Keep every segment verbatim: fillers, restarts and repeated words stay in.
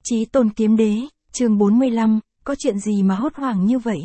Chí Tôn Kiếm Đế, chương bốn mươi lăm, có chuyện gì mà hốt hoảng như vậy?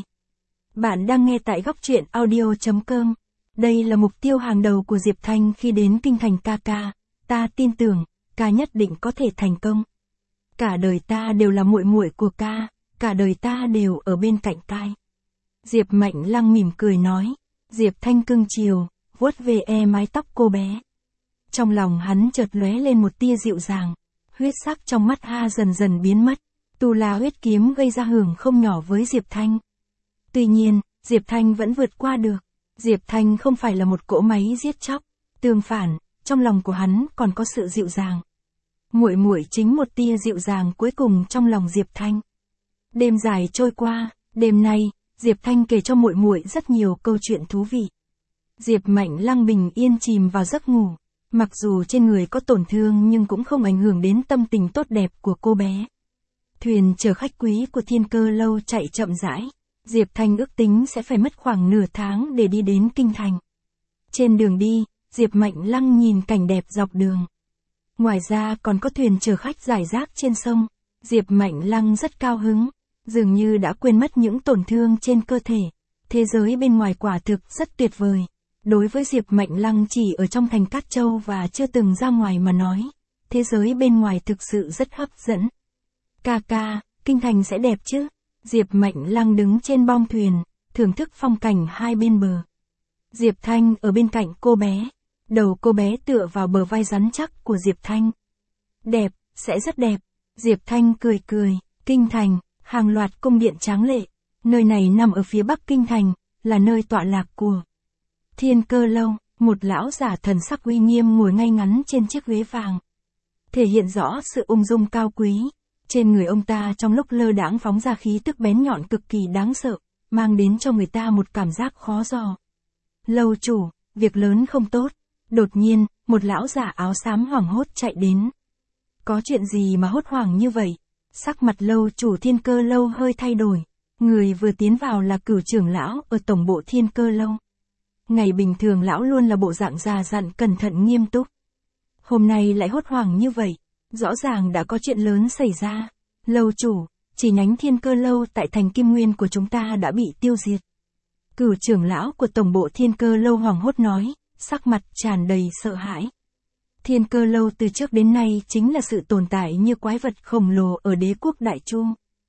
Bạn đang nghe tại góc truyện audio chấm com. Đây là mục tiêu hàng đầu của Diệp Thanh khi đến kinh thành ca ca, ta tin tưởng, ca nhất định có thể thành công. Cả đời ta đều là muội muội của ca, cả đời ta đều ở bên cạnh cai. Diệp Mạnh Lăng mỉm cười nói, Diệp Thanh cưng chiều, vuốt về e mái tóc cô bé. Trong lòng hắn chợt lóe lên một tia dịu dàng, huyết sắc trong mắt ha dần dần biến mất, tu la huyết kiếm gây ra hưởng không nhỏ với Diệp Thanh. Tuy nhiên, Diệp Thanh vẫn vượt qua được. Diệp Thanh không phải là một cỗ máy giết chóc, tương phản, trong lòng của hắn còn có sự dịu dàng. Muội muội chính một tia dịu dàng cuối cùng trong lòng Diệp Thanh. Đêm dài trôi qua, đêm nay, Diệp Thanh kể cho muội muội rất nhiều câu chuyện thú vị. Diệp Mạnh Lăng bình yên chìm vào giấc ngủ, mặc dù trên người có tổn thương nhưng cũng không ảnh hưởng đến tâm tình tốt đẹp của cô bé. Thuyền chở khách quý của Thiên Cơ Lâu chạy chậm rãi, Diệp Thanh ước tính sẽ phải mất khoảng nửa tháng để đi đến kinh thành. Trên đường đi, Diệp Mạnh Lăng nhìn cảnh đẹp dọc đường. Ngoài ra còn có thuyền chở khách rải rác trên sông, Diệp Mạnh Lăng rất cao hứng, dường như đã quên mất những tổn thương trên cơ thể. Thế giới bên ngoài quả thực rất tuyệt vời. Đối với Diệp Mạnh Lăng chỉ ở trong thành Cát Châu và chưa từng ra ngoài mà nói, thế giới bên ngoài thực sự rất hấp dẫn. Ca ca, kinh thành sẽ đẹp chứ? Diệp Mạnh Lăng đứng trên bong thuyền, thưởng thức phong cảnh hai bên bờ. Diệp Thanh ở bên cạnh cô bé, đầu cô bé tựa vào bờ vai rắn chắc của Diệp Thanh. Đẹp, sẽ rất đẹp. Diệp Thanh cười cười, kinh thành, hàng loạt cung điện tráng lệ, nơi này nằm ở phía bắc kinh thành, là nơi tọa lạc của Thiên Cơ Lâu. Một lão giả thần sắc uy nghiêm ngồi ngay ngắn trên chiếc ghế vàng, thể hiện rõ sự ung dung cao quý. Trên người ông ta trong lúc lơ đãng phóng ra khí tức bén nhọn cực kỳ đáng sợ, mang đến cho người ta một cảm giác khó dò. Lâu chủ, việc lớn không tốt. Đột nhiên, một lão giả áo xám hoảng hốt chạy đến. Có chuyện gì mà hốt hoảng như vậy? Sắc mặt lâu chủ Thiên Cơ Lâu hơi thay đổi. Người vừa tiến vào là Cửu trưởng lão ở tổng bộ Thiên Cơ Lâu. Ngày bình thường lão luôn là bộ dạng già dặn cẩn thận nghiêm túc. Hôm nay lại hốt hoảng như vậy. Rõ ràng đã có chuyện lớn xảy ra. Lâu chủ, chi nhánh Thiên Cơ Lâu tại thành Kim Nguyên của chúng ta đã bị tiêu diệt. Cửu trưởng lão của tổng bộ Thiên Cơ Lâu hoảng hốt nói, sắc mặt tràn đầy sợ hãi. Thiên Cơ Lâu từ trước đến nay chính là sự tồn tại như quái vật khổng lồ ở đế quốc Đại Chu.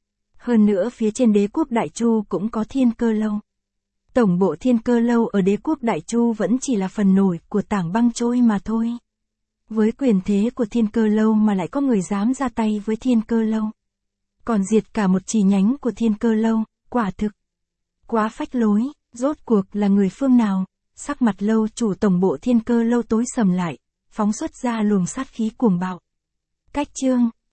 Hơn nữa phía trên đế quốc Đại Chu cũng có Thiên Cơ Lâu. Tổng bộ Thiên Cơ Lâu ở đế quốc Đại Chu vẫn chỉ là phần nổi của tảng băng trôi mà thôi. Với quyền thế của Thiên Cơ Lâu mà lại có người dám ra tay với Thiên Cơ Lâu. Còn diệt cả một chi nhánh của Thiên Cơ Lâu, quả thực quá phách lối. Rốt cuộc là người phương nào? Sắc mặt lâu chủ tổng bộ Thiên Cơ Lâu tối sầm lại, phóng xuất ra luồng sát khí cuồng bạo. Cách chương